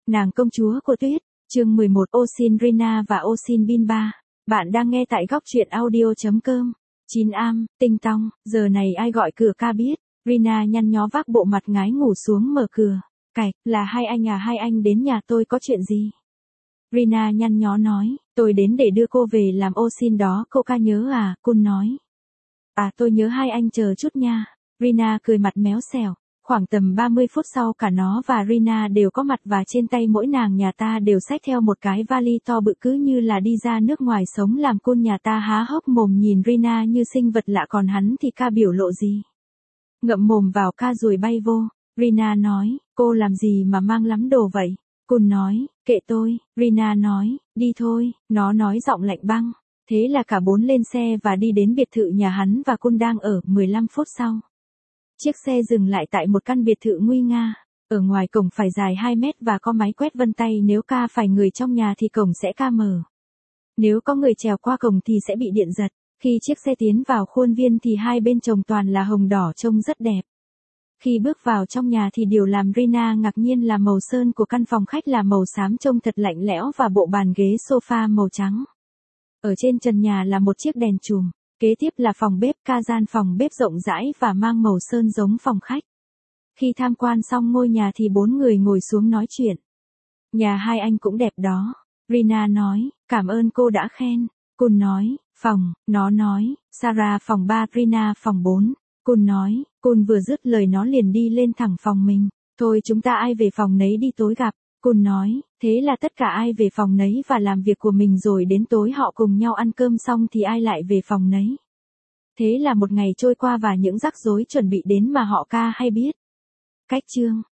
Nàng công chúa của tuyết, chương 11 Osin Rina và Osin Bin 3. Bạn đang nghe tại góc truyện audio.com. Chín am, tinh tong, giờ này ai gọi cửa ca biết. Rina nhăn nhó vác bộ mặt ngái ngủ xuống mở cửa. Cạch, là hai anh à, hai anh đến nhà tôi có chuyện gì? Rina nhăn nhó nói, tôi đến để đưa cô về làm Osin đó, cô ca nhớ à, Kun nói. À tôi nhớ hai anh chờ chút nha. Rina cười mặt méo xẻo. Khoảng tầm 30 phút sau cả nó và Rina đều có mặt và trên tay mỗi nàng nhà ta đều xách theo một cái vali to bự cứ như là đi ra nước ngoài sống làm. Kun nhà ta há hốc mồm nhìn Rina như sinh vật lạ, còn hắn thì ca biểu lộ gì? Ngậm mồm vào ca rồi bay vô. Rina nói, cô làm gì mà mang lắm đồ vậy? Kun nói, kệ tôi. Rina nói, đi thôi, nó nói giọng lạnh băng. Thế là cả bốn lên xe và đi đến biệt thự nhà hắn và Kun đang ở. 15 phút sau, chiếc xe dừng lại tại một căn biệt thự nguy nga. Ở ngoài cổng phải dài 2 mét và có máy quét vân tay, nếu ca phải người trong nhà thì cổng sẽ ca mở. Nếu có người trèo qua cổng thì sẽ bị điện giật. Khi chiếc xe tiến vào khuôn viên thì hai bên trồng toàn là hồng đỏ trông rất đẹp. Khi bước vào trong nhà thì điều làm Rina ngạc nhiên là màu sơn của căn phòng khách là màu xám trông thật lạnh lẽo và bộ bàn ghế sofa màu trắng. Ở trên trần nhà là một chiếc đèn chùm. Kế tiếp là phòng bếp, ca gian phòng bếp rộng rãi và mang màu sơn giống phòng khách. Khi tham quan xong ngôi nhà thì bốn người ngồi xuống nói chuyện. Nhà hai anh cũng đẹp đó. Rina nói, cảm ơn cô đã khen. Kun nói, phòng, nó nói, Sarah phòng 3, Rina phòng 4. Kun nói, Kun vừa dứt lời nó liền đi lên thẳng phòng mình. Thôi chúng ta ai về phòng nấy đi, tối gặp. Kun nói, thế là tất cả ai về phòng nấy và làm việc của mình, rồi đến tối họ cùng nhau ăn cơm xong thì ai lại về phòng nấy. Thế là một ngày trôi qua và những rắc rối chuẩn bị đến mà họ ca hay biết. Cách chương